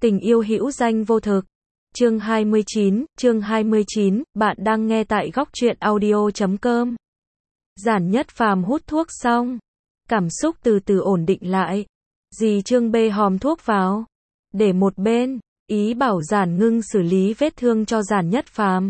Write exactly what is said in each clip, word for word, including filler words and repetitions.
Tình yêu hữu danh vô thực. Chương hai mươi chín, chương hai mươi chín, bạn đang nghe tại góc truyện audio chấm com. Giản Nhất Phàm hút thuốc xong, cảm xúc từ từ ổn định lại. Dì Trương bê hòm thuốc vào, để một bên, ý bảo Giản Ngưng xử lý vết thương cho Giản Nhất Phàm.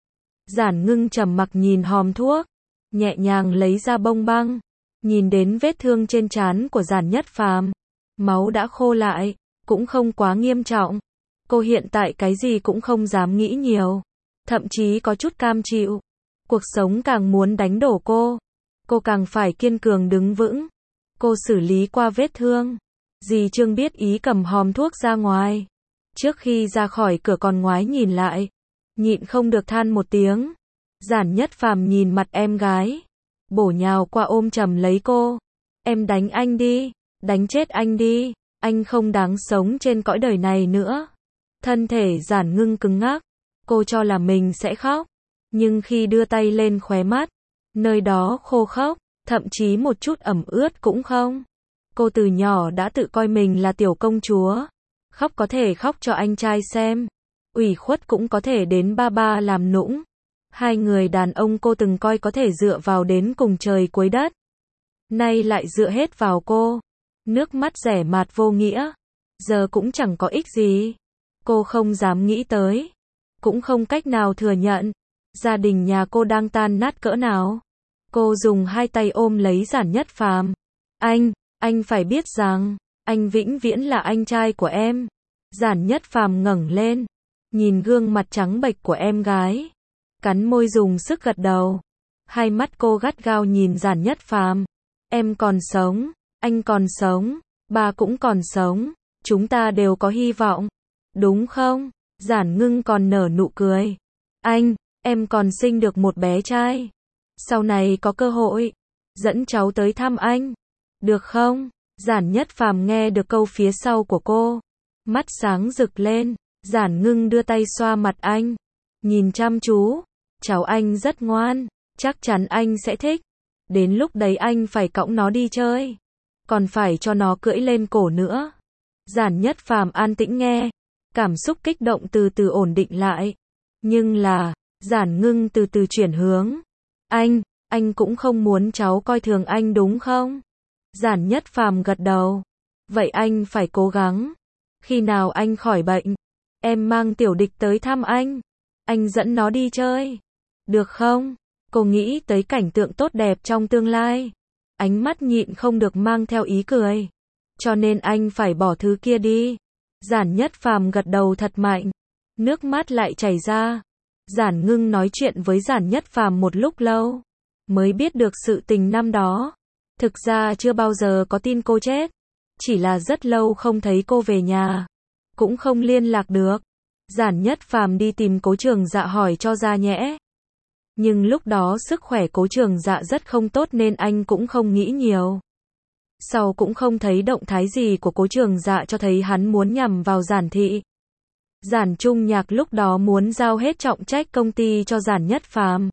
Giản Ngưng trầm mặc nhìn hòm thuốc, nhẹ nhàng lấy ra bông băng, nhìn đến vết thương trên trán của Giản Nhất Phàm, máu đã khô lại, cũng không quá nghiêm trọng. Cô hiện tại cái gì cũng không dám nghĩ nhiều, thậm chí có chút cam chịu. Cuộc sống càng muốn đánh đổ cô, cô càng phải kiên cường đứng vững. Cô xử lý qua vết thương. Dì Trương biết ý cầm hòm thuốc ra ngoài. Trước khi ra khỏi cửa còn ngoái nhìn lại, nhịn không được than một tiếng. Giản Nhất Phàm nhìn mặt em gái, bổ nhào qua ôm chầm lấy cô. Em đánh anh đi, đánh chết anh đi, anh không đáng sống trên cõi đời này nữa. Thân thể Giản Ngưng cứng ngắc, cô cho là mình sẽ khóc, nhưng khi đưa tay lên khóe mắt, nơi đó khô khốc, thậm chí một chút ẩm ướt cũng không. Cô từ nhỏ đã tự coi mình là tiểu công chúa, khóc có thể khóc cho anh trai xem, ủy khuất cũng có thể đến ba ba làm nũng. Hai người đàn ông cô từng coi có thể dựa vào đến cùng trời cuối đất, nay lại dựa hết vào cô. Nước mắt rẻ mạt vô nghĩa, giờ cũng chẳng có ích gì. Cô không dám nghĩ tới, cũng không cách nào thừa nhận, gia đình nhà cô đang tan nát cỡ nào. Cô dùng hai tay ôm lấy Giản Nhất Phàm. Anh, anh phải biết rằng, anh vĩnh viễn là anh trai của em. Giản Nhất Phàm ngẩng lên, nhìn gương mặt trắng bệch của em gái, cắn môi dùng sức gật đầu. Hai mắt cô gắt gao nhìn Giản Nhất Phàm. Em còn sống, anh còn sống, bà cũng còn sống, chúng ta đều có hy vọng. Đúng không? Giản Ngưng còn nở nụ cười. Anh, em còn sinh được một bé trai. Sau này có cơ hội, dẫn cháu tới thăm anh. Được không? Giản Nhất Phàm nghe được câu phía sau của cô, mắt sáng rực lên. Giản Ngưng đưa tay xoa mặt anh, nhìn chăm chú. Cháu anh rất ngoan, chắc chắn anh sẽ thích. Đến lúc đấy anh phải cõng nó đi chơi, còn phải cho nó cưỡi lên cổ nữa. Giản Nhất Phàm an tĩnh nghe, cảm xúc kích động từ từ ổn định lại. Nhưng là, Giản Ngưng từ từ chuyển hướng. Anh, anh cũng không muốn cháu coi thường anh đúng không? Giản Nhất Phàm gật đầu. Vậy anh phải cố gắng. Khi nào anh khỏi bệnh, em mang Tiểu Địch tới thăm anh. Anh dẫn nó đi chơi. Được không? Cô nghĩ tới cảnh tượng tốt đẹp trong tương lai. Ánh mắt nhịn không được mang theo ý cười. Cho nên anh phải bỏ thứ kia đi. Giản Nhất Phàm gật đầu thật mạnh, nước mắt lại chảy ra. Giản Ngưng nói chuyện với Giản Nhất Phàm một lúc lâu, mới biết được sự tình năm đó. Thực ra chưa bao giờ có tin cô chết, chỉ là rất lâu không thấy cô về nhà, cũng không liên lạc được. Giản Nhất Phàm đi tìm Cố Trường Dạ hỏi cho ra nhẽ. Nhưng lúc đó sức khỏe Cố Trường Dạ rất không tốt nên anh cũng không nghĩ nhiều. Sau cũng không thấy động thái gì của Cố Trường Dạ cho thấy hắn muốn nhằm vào Giản thị. Giản Trung Nhạc lúc đó muốn giao hết trọng trách công ty cho Giản Nhất Phàm.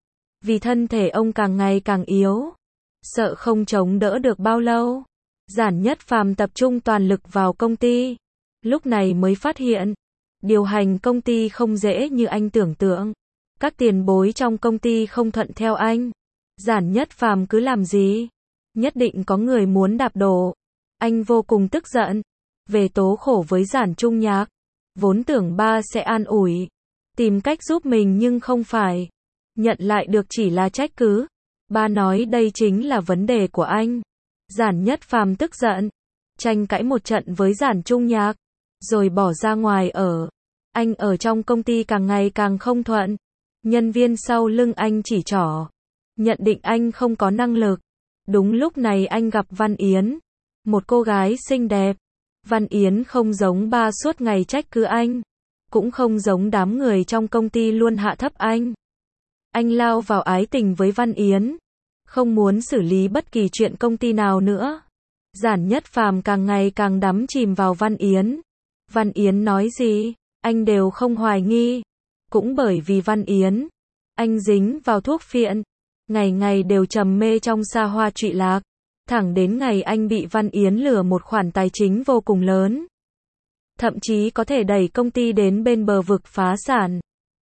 Vì thân thể ông càng ngày càng yếu, sợ không chống đỡ được bao lâu, Giản Nhất Phàm tập trung toàn lực vào công ty. Lúc này mới phát hiện, điều hành công ty không dễ như anh tưởng tượng. Các tiền bối trong công ty không thuận theo anh. Giản Nhất Phàm cứ làm gì, nhất định có người muốn đạp đổ. Anh vô cùng tức giận, về tố khổ với Giản Trung Nhạc. Vốn tưởng ba sẽ an ủi, tìm cách giúp mình nhưng không phải. Nhận lại được chỉ là trách cứ. Ba nói đây chính là vấn đề của anh. Giản Nhất Phàm tức giận, tranh cãi một trận với Giản Trung Nhạc, rồi bỏ ra ngoài ở. Anh ở trong công ty càng ngày càng không thuận. Nhân viên sau lưng anh chỉ trỏ, nhận định anh không có năng lực. Đúng lúc này anh gặp Văn Yến, một cô gái xinh đẹp. Văn Yến không giống ba suốt ngày trách cứ anh, cũng không giống đám người trong công ty luôn hạ thấp anh. Anh lao vào ái tình với Văn Yến, không muốn xử lý bất kỳ chuyện công ty nào nữa. Giản Nhất Phàm càng ngày càng đắm chìm vào Văn Yến. Văn Yến nói gì, anh đều không hoài nghi. Cũng bởi vì Văn Yến, anh dính vào thuốc phiện, ngày ngày đều trầm mê trong xa hoa trụy lạc. Thẳng đến ngày anh bị Văn Yến lừa một khoản tài chính vô cùng lớn. thậm chí có thể đẩy công ty đến bên bờ vực phá sản.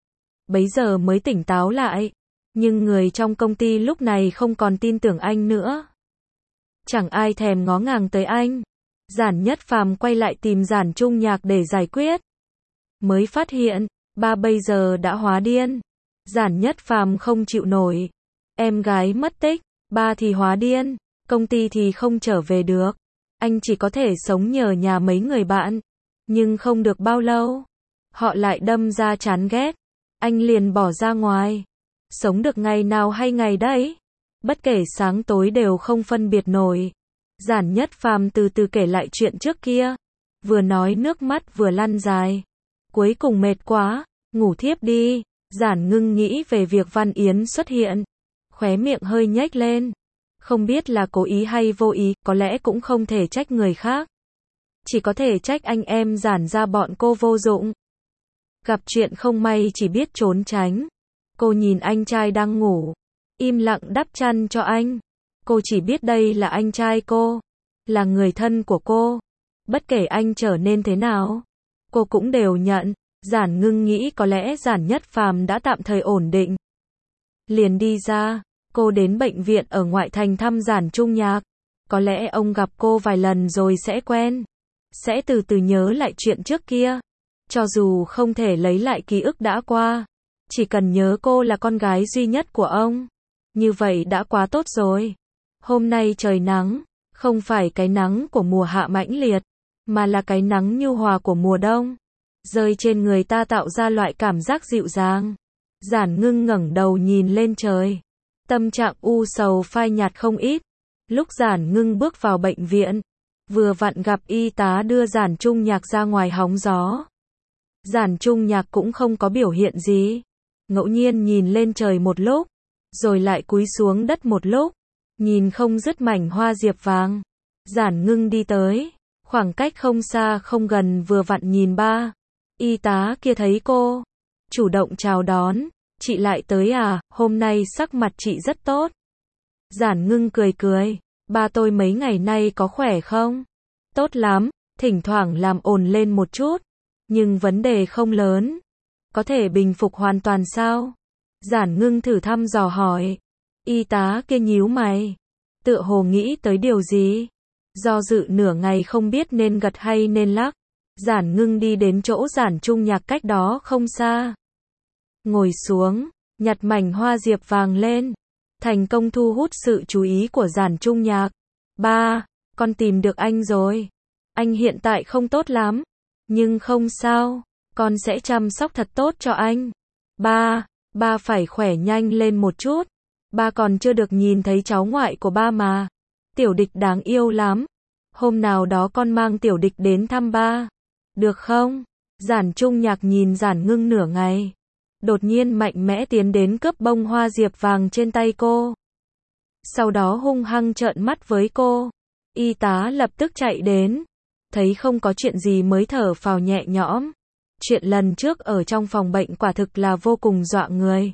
Bấy giờ mới tỉnh táo lại, nhưng người trong công ty lúc này không còn tin tưởng anh nữa. Chẳng ai thèm ngó ngàng tới anh. Giản Nhất Phàm quay lại tìm Giản Trung Nhạc để giải quyết. Mới phát hiện, ba bây giờ đã hóa điên. Giản Nhất Phàm không chịu nổi. Em gái mất tích, ba thì hóa điên, công ty thì không trở về được. Anh chỉ có thể sống nhờ nhà mấy người bạn. Nhưng không được bao lâu, họ lại đâm ra chán ghét. Anh liền bỏ ra ngoài. Sống được ngày nào hay ngày đấy. Bất kể sáng tối đều không phân biệt nổi. Giản Nhất Phàm từ từ kể lại chuyện trước kia. Vừa nói nước mắt vừa lăn dài. Cuối cùng mệt quá, ngủ thiếp đi. Giản Ngưng nghĩ về việc Văn Yến xuất hiện. Khóe miệng hơi nhếch lên. Không biết là cố ý hay vô ý, có lẽ cũng không thể trách người khác. Chỉ có thể trách anh em Giản ra bọn cô vô dụng. Gặp chuyện không may chỉ biết trốn tránh. Cô nhìn anh trai đang ngủ, im lặng đắp chăn cho anh. Cô chỉ biết đây là anh trai cô, là người thân của cô. Bất kể anh trở nên thế nào, cô cũng đều nhận. Giản Ngưng nghĩ có lẽ Giản Nhất Phàm đã tạm thời ổn định. Liền đi ra, cô đến bệnh viện ở ngoại thành thăm Giản Trung Nhạc. Có lẽ ông gặp cô vài lần rồi sẽ quen, sẽ từ từ nhớ lại chuyện trước kia. Cho dù không thể lấy lại ký ức đã qua, chỉ cần nhớ cô là con gái duy nhất của ông, như vậy đã quá tốt rồi. Hôm nay trời nắng, không phải cái nắng của mùa hạ mãnh liệt, mà là cái nắng nhu hòa của mùa đông, rơi trên người ta tạo ra loại cảm giác dịu dàng. Giản Ngưng ngẩng đầu nhìn lên trời, tâm trạng u sầu phai nhạt không ít. Lúc Giản Ngưng bước vào bệnh viện, vừa vặn gặp y tá đưa Giản Trung Nhạc ra ngoài hóng gió. Giản Trung Nhạc cũng không có biểu hiện gì, ngẫu nhiên nhìn lên trời một lúc, rồi lại cúi xuống đất một lúc, nhìn không dứt mảnh hoa diệp vàng. Giản Ngưng đi tới, khoảng cách không xa không gần vừa vặn nhìn ba. Y tá kia thấy cô, chủ động chào đón. Chị lại tới à, hôm nay sắc mặt chị rất tốt. Giản Ngưng cười cười, ba tôi mấy ngày nay có khỏe không? Tốt lắm, thỉnh thoảng làm ồn lên một chút, nhưng vấn đề không lớn. Có thể bình phục hoàn toàn sao? Giản Ngưng thử thăm dò hỏi. Y tá kia nhíu mày, tựa hồ nghĩ tới điều gì. Do dự nửa ngày không biết nên gật hay nên lắc. Giản Ngưng đi đến chỗ Giản Trung Nhạc cách đó không xa. Ngồi xuống, nhặt mảnh hoa diệp vàng lên. Thành công thu hút sự chú ý của Giản Trung Nhạc. Ba, con tìm được anh rồi. Anh hiện tại không tốt lắm, nhưng không sao, con sẽ chăm sóc thật tốt cho anh. Ba, ba phải khỏe nhanh lên một chút. Ba còn chưa được nhìn thấy cháu ngoại của ba mà. Tiểu Địch đáng yêu lắm. Hôm nào đó con mang Tiểu Địch đến thăm ba. Được không? Giản Trung Nhạc nhìn Giản Ngưng nửa ngày. Đột nhiên mạnh mẽ tiến đến cướp bông hoa diệp vàng trên tay cô. Sau đó hung hăng trợn mắt với cô. Y tá lập tức chạy đến. Thấy không có chuyện gì mới thở phào nhẹ nhõm. Chuyện lần trước ở trong phòng bệnh quả thực là vô cùng dọa người.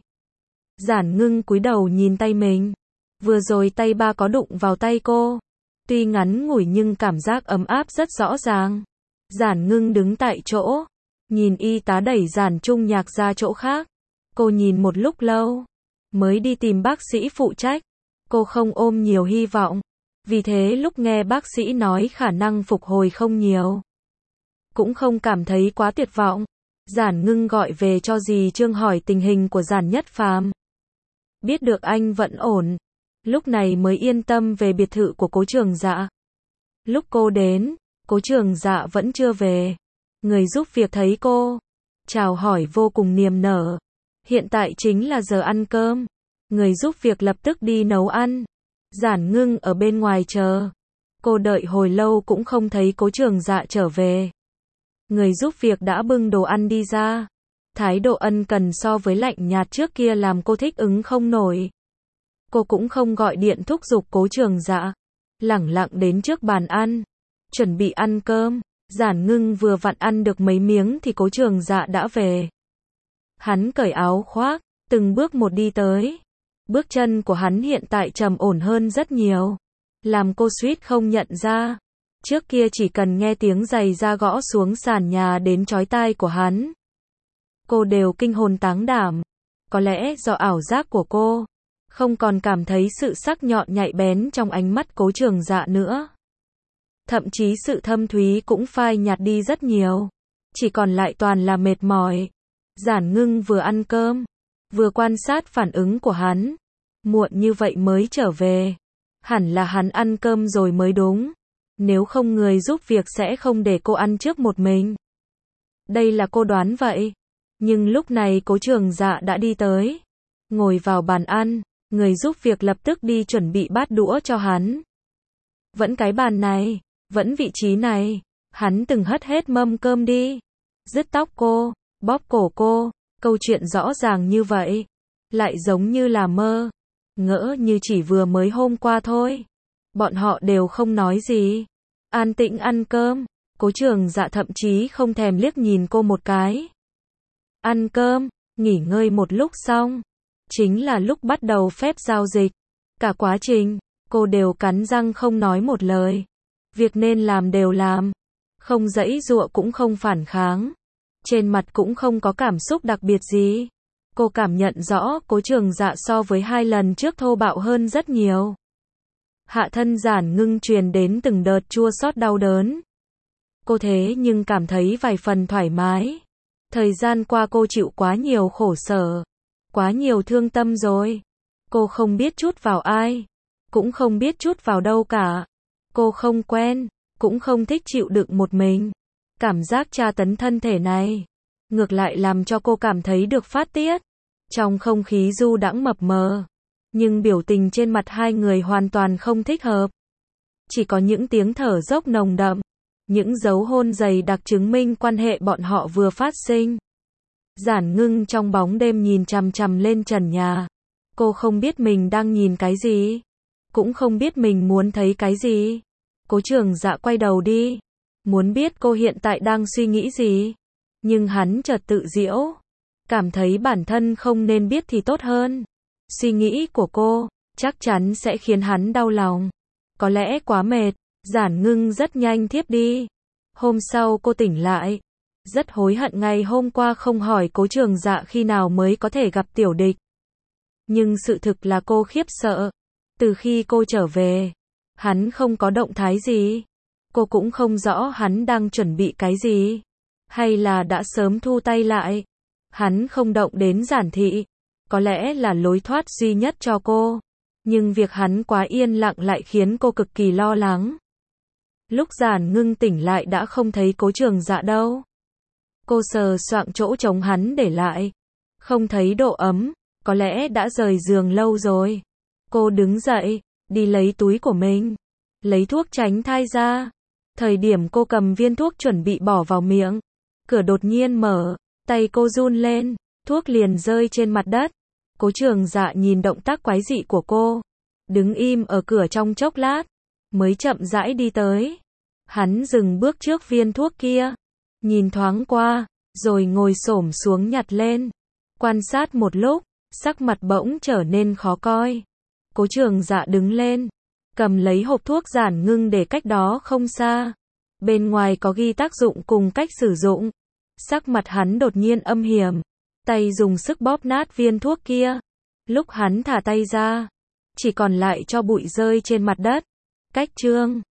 Giản Ngưng cúi đầu nhìn tay mình. Vừa rồi tay ba có đụng vào tay cô. Tuy ngắn ngủi nhưng cảm giác ấm áp rất rõ ràng. Giản Ngưng đứng tại chỗ, nhìn y tá đẩy Giản Trung Nhạc ra chỗ khác. Cô nhìn một lúc lâu, mới đi tìm bác sĩ phụ trách. Cô không ôm nhiều hy vọng, vì thế lúc nghe bác sĩ nói khả năng phục hồi không nhiều, cũng không cảm thấy quá tuyệt vọng. Giản Ngưng gọi về cho dì Trương hỏi tình hình của Giản Nhất Phàm. Biết được anh vẫn ổn, lúc này mới yên tâm về biệt thự của Cố Trường Dạ. Lúc cô đến, Cố Trường Dạ vẫn chưa về. Người giúp việc thấy cô, chào hỏi vô cùng niềm nở. Hiện tại chính là giờ ăn cơm. Người giúp việc lập tức đi nấu ăn. Giản Ngưng ở bên ngoài chờ. Cô đợi hồi lâu cũng không thấy Cố Trường Dạ trở về. Người giúp việc đã bưng đồ ăn đi ra. Thái độ ân cần so với lạnh nhạt trước kia làm cô thích ứng không nổi. Cô cũng không gọi điện thúc giục Cố Trường Dạ. Lẳng lặng đến trước bàn ăn, chuẩn bị ăn cơm. Giản Ngưng vừa vặn ăn được mấy miếng thì Cố Trường Dạ đã về. Hắn cởi áo khoác, từng bước một đi tới. Bước chân của hắn hiện tại trầm ổn hơn rất nhiều, làm cô suýt không nhận ra. Trước kia chỉ cần nghe tiếng giày da gõ xuống sàn nhà đến chói tai của hắn, cô đều kinh hồn táng đảm. Có lẽ do ảo giác của cô, không còn cảm thấy sự sắc nhọn nhạy bén trong ánh mắt Cố Trường Dạ nữa. Thậm chí sự thâm thúy cũng phai nhạt đi rất nhiều. Chỉ còn lại toàn là mệt mỏi. Giản Ngưng vừa ăn cơm, vừa quan sát phản ứng của hắn. Muộn như vậy mới trở về. Hẳn là hắn ăn cơm rồi mới đúng. Nếu không người giúp việc sẽ không để cô ăn trước một mình. Đây là cô đoán vậy. Nhưng lúc này Cố Trường Dạ đã đi tới. Ngồi vào bàn ăn, người giúp việc lập tức đi chuẩn bị bát đũa cho hắn. Vẫn cái bàn này, vẫn vị trí này. Hắn từng hất hết mâm cơm đi. Dứt tóc cô, bóp cổ cô. Câu chuyện rõ ràng như vậy. Lại giống như là mơ. Ngỡ như chỉ vừa mới hôm qua thôi. Bọn họ đều không nói gì. An tĩnh ăn cơm. Cố Trường Dạ thậm chí không thèm liếc nhìn cô một cái. Ăn cơm, nghỉ ngơi một lúc xong. Chính là lúc bắt đầu phép giao dịch. Cả quá trình, cô đều cắn răng không nói một lời. Việc nên làm đều làm. Không giãy giụa cũng không phản kháng. Trên mặt cũng không có cảm xúc đặc biệt gì. Cô cảm nhận rõ Cố Trường Dạ so với hai lần trước thô bạo hơn rất nhiều. Hạ thân Giản Ngưng truyền đến từng đợt chua xót đau đớn. Cô thế nhưng cảm thấy vài phần thoải mái. Thời gian qua cô chịu quá nhiều khổ sở. Quá nhiều thương tâm rồi. Cô không biết chút vào ai. Cũng không biết chút vào đâu cả. Cô không quen. Cũng không thích chịu đựng một mình. Cảm giác tra tấn thân thể này. Ngược lại làm cho cô cảm thấy được phát tiết. Trong không khí du đãng mập mờ. Nhưng biểu tình trên mặt hai người hoàn toàn không thích hợp. Chỉ có những tiếng thở dốc nồng đậm. Những dấu hôn dày đặc chứng minh quan hệ bọn họ vừa phát sinh. Giản Ngưng trong bóng đêm nhìn chằm chằm lên trần nhà. Cô không biết mình đang nhìn cái gì. Cũng không biết mình muốn thấy cái gì. Cố Trường Dạ quay đầu đi. Muốn biết cô hiện tại đang suy nghĩ gì. Nhưng hắn chợt tự giễu. Cảm thấy bản thân không nên biết thì tốt hơn. Suy nghĩ của cô, chắc chắn sẽ khiến hắn đau lòng. Có lẽ quá mệt. Giản Ngưng rất nhanh thiếp đi. Hôm sau cô tỉnh lại. Rất hối hận ngày hôm qua không hỏi Cố Trường Dạ khi nào mới có thể gặp tiểu địch. Nhưng sự thực là cô khiếp sợ. Từ khi cô trở về, hắn không có động thái gì. Cô cũng không rõ hắn đang chuẩn bị cái gì. Hay là đã sớm thu tay lại. Hắn không động đến Giản thị. Có lẽ là lối thoát duy nhất cho cô. Nhưng việc hắn quá yên lặng lại khiến cô cực kỳ lo lắng. Lúc Giản Ngưng tỉnh lại đã không thấy Cố Trường Dạ đâu. Cô sờ soạng chỗ trống hắn để lại. Không thấy độ ấm. Có lẽ đã rời giường lâu rồi. Cô đứng dậy, đi lấy túi của mình. Lấy thuốc tránh thai ra. Thời điểm cô cầm viên thuốc chuẩn bị bỏ vào miệng. Cửa đột nhiên mở. Tay cô run lên. Thuốc liền rơi trên mặt đất. Cố Trường Dạ nhìn động tác quái dị của cô. Đứng im ở cửa trong chốc lát. Mới chậm rãi đi tới. Hắn dừng bước trước viên thuốc kia. Nhìn thoáng qua. Rồi ngồi xổm xuống nhặt lên. Quan sát một lúc. Sắc mặt bỗng trở nên khó coi. Cố Trường Dạ đứng lên. Cầm lấy hộp thuốc Giản Ngưng để cách đó không xa. Bên ngoài có ghi tác dụng cùng cách sử dụng. Sắc mặt hắn đột nhiên âm hiểm. Tay dùng sức bóp nát viên thuốc kia. Lúc hắn thả tay ra. Chỉ còn lại cho bụi rơi trên mặt đất. Cách chương